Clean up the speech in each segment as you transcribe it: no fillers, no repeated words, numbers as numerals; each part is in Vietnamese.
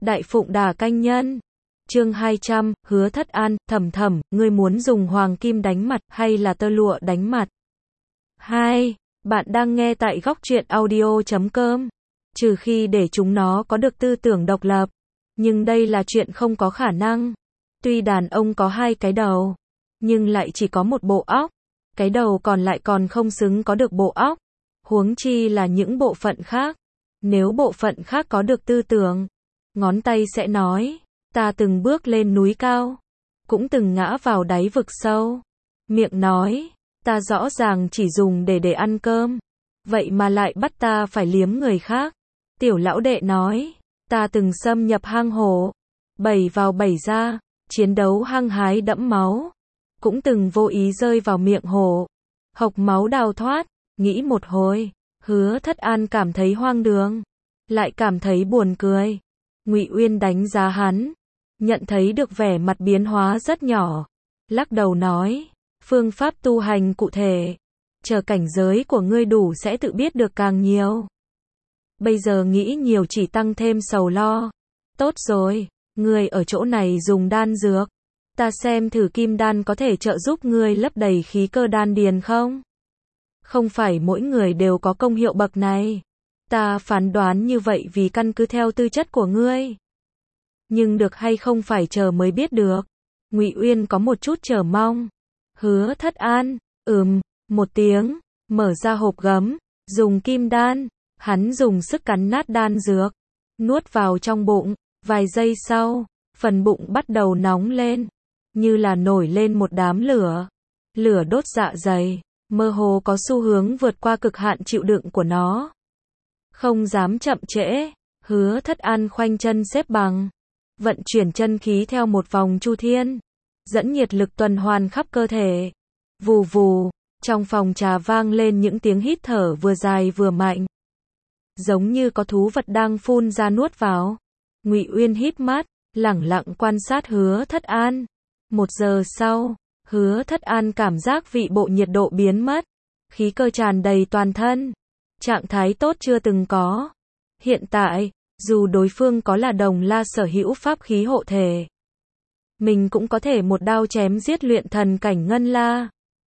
Đại Phụng Đà Canh Nhân. Chương 200, Hứa Thất An, Thầm, ngươi muốn dùng hoàng kim đánh mặt hay là tơ lụa đánh mặt? 2. Bạn đang nghe tại góc truyện audio.com. Trừ khi để chúng nó có được tư tưởng độc lập. Nhưng đây là chuyện không có khả năng. Tuy đàn ông có hai cái đầu, nhưng lại chỉ có một bộ óc. Cái đầu còn lại còn không xứng có được bộ óc. Huống chi là những bộ phận khác. Nếu bộ phận khác có được tư tưởng, ngón tay sẽ nói, ta từng bước lên núi cao, cũng từng ngã vào đáy vực sâu. Miệng nói, ta rõ ràng chỉ dùng để ăn cơm, vậy mà lại bắt ta phải liếm người khác. Tiểu lão đệ nói, ta từng xâm nhập hang hổ, bầy vào bầy ra, chiến đấu hăng hái đẫm máu, cũng từng vô ý rơi vào miệng hổ, hộc máu đào thoát. Nghĩ một hồi, Hứa Thất An cảm thấy hoang đường, lại cảm thấy buồn cười. Ngụy Uyên đánh giá hắn, nhận thấy được vẻ mặt biến hóa rất nhỏ, lắc đầu nói, phương pháp tu hành cụ thể, chờ cảnh giới của ngươi đủ sẽ tự biết được càng nhiều. Bây giờ nghĩ nhiều chỉ tăng thêm sầu lo. Tốt rồi, ngươi ở chỗ này dùng đan dược, ta xem thử kim đan có thể trợ giúp ngươi lấp đầy khí cơ đan điền không? Không phải mỗi người đều có công hiệu bậc này. Ta phán đoán như vậy vì căn cứ theo tư chất của ngươi. Nhưng được hay không phải chờ mới biết được. Ngụy Uyên có một chút chờ mong. Hứa Thất An, một tiếng, mở ra hộp gấm, dùng kim đan, hắn dùng sức cắn nát đan dược, nuốt vào trong bụng, vài giây sau, phần bụng bắt đầu nóng lên, như là nổi lên một đám lửa. Lửa đốt dạ dày, mơ hồ có xu hướng vượt qua cực hạn chịu đựng của nó. Không dám chậm trễ, Hứa Thất An khoanh chân xếp bằng, vận chuyển chân khí theo một vòng chu thiên, dẫn nhiệt lực tuần hoàn khắp cơ thể. Vù vù, trong phòng trà vang lên những tiếng hít thở vừa dài vừa mạnh, giống như có thú vật đang phun ra nuốt vào. Ngụy Uyên híp mắt, lẳng lặng quan sát Hứa Thất An. 1 giờ sau, Hứa Thất An cảm giác vị bộ nhiệt độ biến mất, khí cơ tràn đầy toàn thân, trạng thái tốt chưa từng có. Hiện tại, dù đối phương có là Đồng La sở hữu pháp khí hộ thể, mình cũng có thể một đao chém giết luyện thần cảnh Ngân La.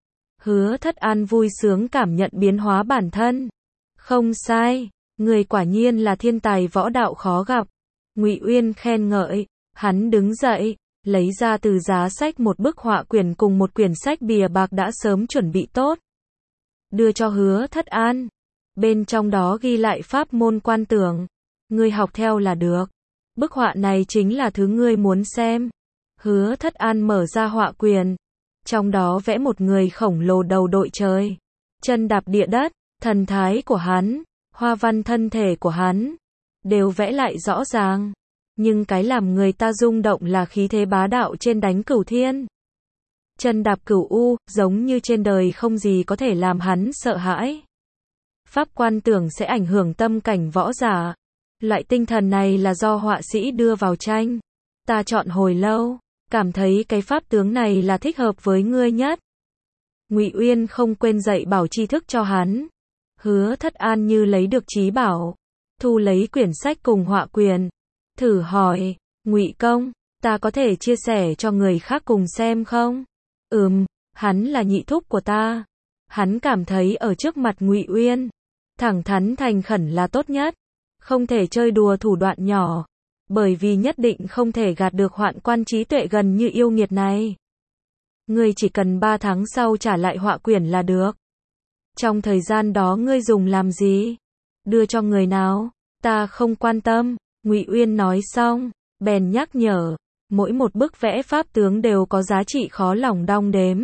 Hứa Thất An vui sướng cảm nhận biến hóa bản thân. Không sai, người quả nhiên là thiên tài võ đạo khó gặp. Ngụy Uyên khen ngợi, hắn đứng dậy, lấy ra từ giá sách một bức họa quyển cùng một quyển sách bìa bạc đã sớm chuẩn bị tốt, đưa cho Hứa Thất An. Bên trong đó ghi lại pháp môn quan tưởng, ngươi học theo là được. Bức họa này chính là thứ ngươi muốn xem. Hứa Thất An mở ra họa quyển, trong đó vẽ một người khổng lồ đầu đội trời, chân đạp địa đất, thần thái của hắn, hoa văn thân thể của hắn, đều vẽ lại rõ ràng. Nhưng cái làm người ta rung động là khí thế bá đạo trên đánh cửu thiên. Chân đạp cửu u, giống như trên đời không gì có thể làm hắn sợ hãi. Pháp quan tưởng sẽ ảnh hưởng tâm cảnh võ giả. Loại tinh thần này là do họa sĩ đưa vào tranh. Ta chọn hồi lâu, cảm thấy cái pháp tướng này là thích hợp với ngươi nhất. Ngụy Uyên không quên dạy bảo tri thức cho hắn. Hứa Thất An như lấy được trí bảo, thu lấy quyển sách cùng họa quyển, thử hỏi, Ngụy công, ta có thể chia sẻ cho người khác cùng xem không? Hắn là nhị thúc của ta. Hắn cảm thấy ở trước mặt Ngụy Uyên, thẳng thắn thành khẩn là tốt nhất, không thể chơi đùa thủ đoạn nhỏ, bởi vì nhất định không thể gạt được hoạn quan trí tuệ gần như yêu nghiệt này. Ngươi chỉ cần 3 tháng sau trả lại họa quyển là được. Trong thời gian đó ngươi dùng làm gì? Đưa cho người nào? Ta không quan tâm. Ngụy Uyên nói xong, bèn nhắc nhở, mỗi một bức vẽ pháp tướng đều có giá trị khó lòng đong đếm.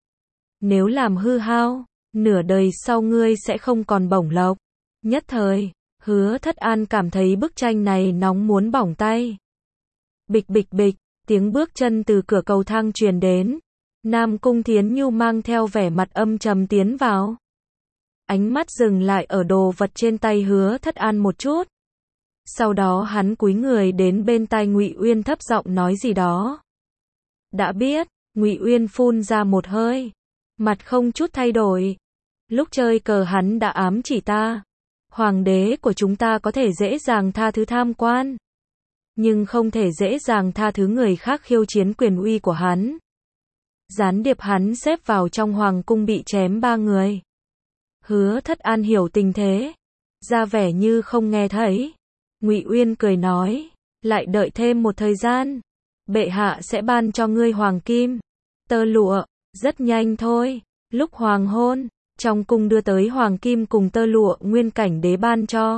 Nếu làm hư hao, nửa đời sau ngươi sẽ không còn bổng lộc. Nhất thời, Hứa Thất An cảm thấy bức tranh này nóng muốn bỏng tay. Bịch bịch bịch, tiếng bước chân từ cửa cầu thang truyền đến. Nam Cung Thiến Nhu mang theo vẻ mặt âm trầm tiến vào. Ánh mắt dừng lại ở đồ vật trên tay Hứa Thất An một chút. Sau đó hắn cúi người đến bên tai Ngụy Uyên thấp giọng nói gì đó. Đã biết. Ngụy Uyên phun ra một hơi, mặt không chút thay đổi. Lúc chơi cờ hắn đã ám chỉ ta, hoàng đế của chúng ta có thể dễ dàng tha thứ tham quan. nhưng không thể dễ dàng tha thứ người khác khiêu chiến quyền uy của hắn. Gián điệp hắn xếp vào trong hoàng cung bị chém 3 người. Hứa Thất An hiểu tình thế, ra vẻ như không nghe thấy. Ngụy Uyên cười nói, lại đợi thêm một thời gian, bệ hạ sẽ ban cho ngươi hoàng kim, tơ lụa, rất nhanh thôi. Lúc hoàng hôn, trong cung đưa tới hoàng kim cùng tơ lụa nguyên cảnh đế ban cho.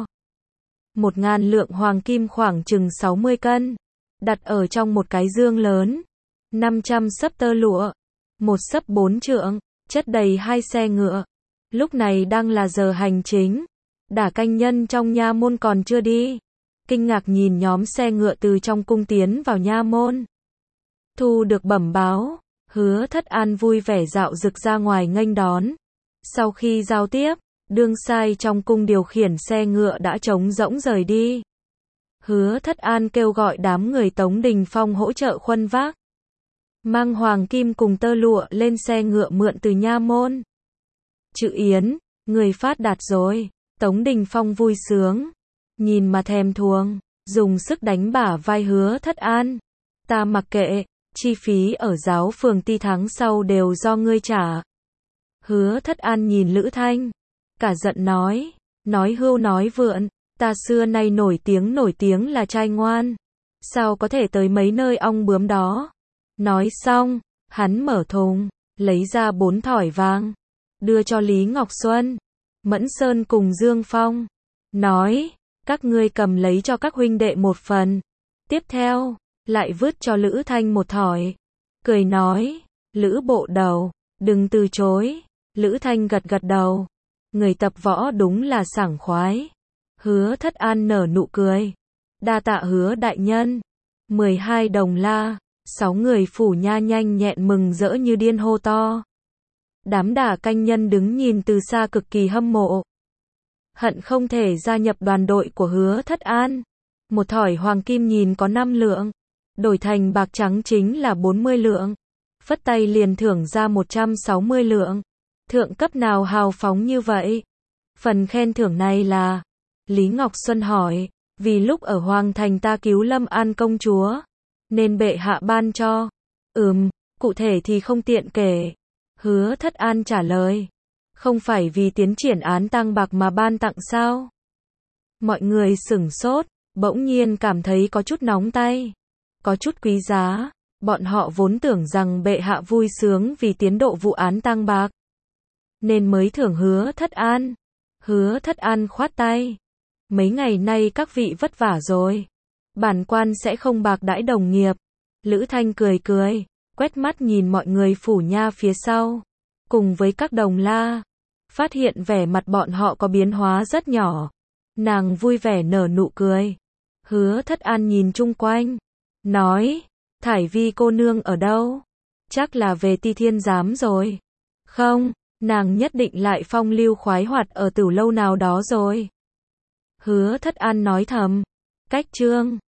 1000 lượng hoàng kim khoảng chừng 60 cân, đặt ở trong một cái dương lớn. 500 sấp tơ lụa, một sấp 4 trượng, chất đầy 2 xe ngựa. Lúc này đang là giờ hành chính, đả canh nhân trong nha môn còn chưa đi. Kinh ngạc nhìn nhóm xe ngựa từ trong cung tiến vào nha môn. Thu được bẩm báo, Hứa Thất An vui vẻ dạo dực ra ngoài nghênh đón. Sau khi giao tiếp, đương sai trong cung điều khiển xe ngựa đã trống rỗng rời đi. Hứa Thất An kêu gọi đám người Tống Đình Phong hỗ trợ khuân vác, mang hoàng kim cùng tơ lụa lên xe ngựa mượn từ nha môn. Chữ Yến, người phát đạt rồi. Tống Đình Phong vui sướng, nhìn mà thèm thuồng, dùng sức đánh bả vai Hứa Thất An. Ta mặc kệ, chi phí ở giáo phường Ti tháng sau đều do ngươi trả. Hứa Thất An nhìn Lữ Thanh, cả giận nói hưu nói vượn, ta xưa nay nổi tiếng là trai ngoan, sao có thể tới mấy nơi ong bướm đó. Nói xong, hắn mở thùng, lấy ra 4 thỏi vàng, đưa cho Lý Ngọc Xuân, Mẫn Sơn cùng Dương Phong, nói, các ngươi cầm lấy cho các huynh đệ một phần. Tiếp theo, lại vứt cho Lữ Thanh một thỏi, cười nói, Lữ bộ đầu, đừng từ chối. Lữ Thanh gật gật đầu, người tập võ đúng là sảng khoái. Hứa Thất An nở nụ cười, đa tạ Hứa đại nhân. 12 đồng la, 6 người phủ nha nhanh nhẹn mừng rỡ như điên hô to. Đám đả canh nhân đứng nhìn từ xa cực kỳ hâm mộ, hận không thể gia nhập đoàn đội của Hứa Thất An. Một thỏi hoàng kim nhìn có 5 lượng, đổi thành bạc trắng chính là 40 lượng. Phất tay liền thưởng ra 160 lượng. Thượng cấp nào hào phóng như vậy? Phần khen thưởng này là... Lý Ngọc Xuân hỏi, vì lúc ở Hoàng Thành ta cứu Lâm An công chúa, nên bệ hạ ban cho. Cụ thể thì không tiện kể. Hứa Thất An trả lời, không phải vì tiến triển án tang bạc mà ban tặng sao? Mọi người sửng sốt, bỗng nhiên cảm thấy có chút nóng tay, có chút quý giá. Bọn họ vốn tưởng rằng bệ hạ vui sướng vì tiến độ vụ án tang bạc, nên mới thưởng Hứa Thất An. Hứa Thất An khoát tay, mấy ngày nay các vị vất vả rồi, bản quan sẽ không bạc đãi đồng nghiệp. Lữ Thanh cười cười, quét mắt nhìn mọi người phủ nha phía sau, cùng với các đồng la, phát hiện vẻ mặt bọn họ có biến hóa rất nhỏ. Nàng vui vẻ nở nụ cười. Hứa Thất An nhìn chung quanh, nói, Thải Vi cô nương ở đâu? Chắc là về Ti Thiên Giám rồi. Không, nàng nhất định lại phong lưu khoái hoạt ở Tửu lâu nào đó rồi. Hứa Thất An nói thầm, cách chương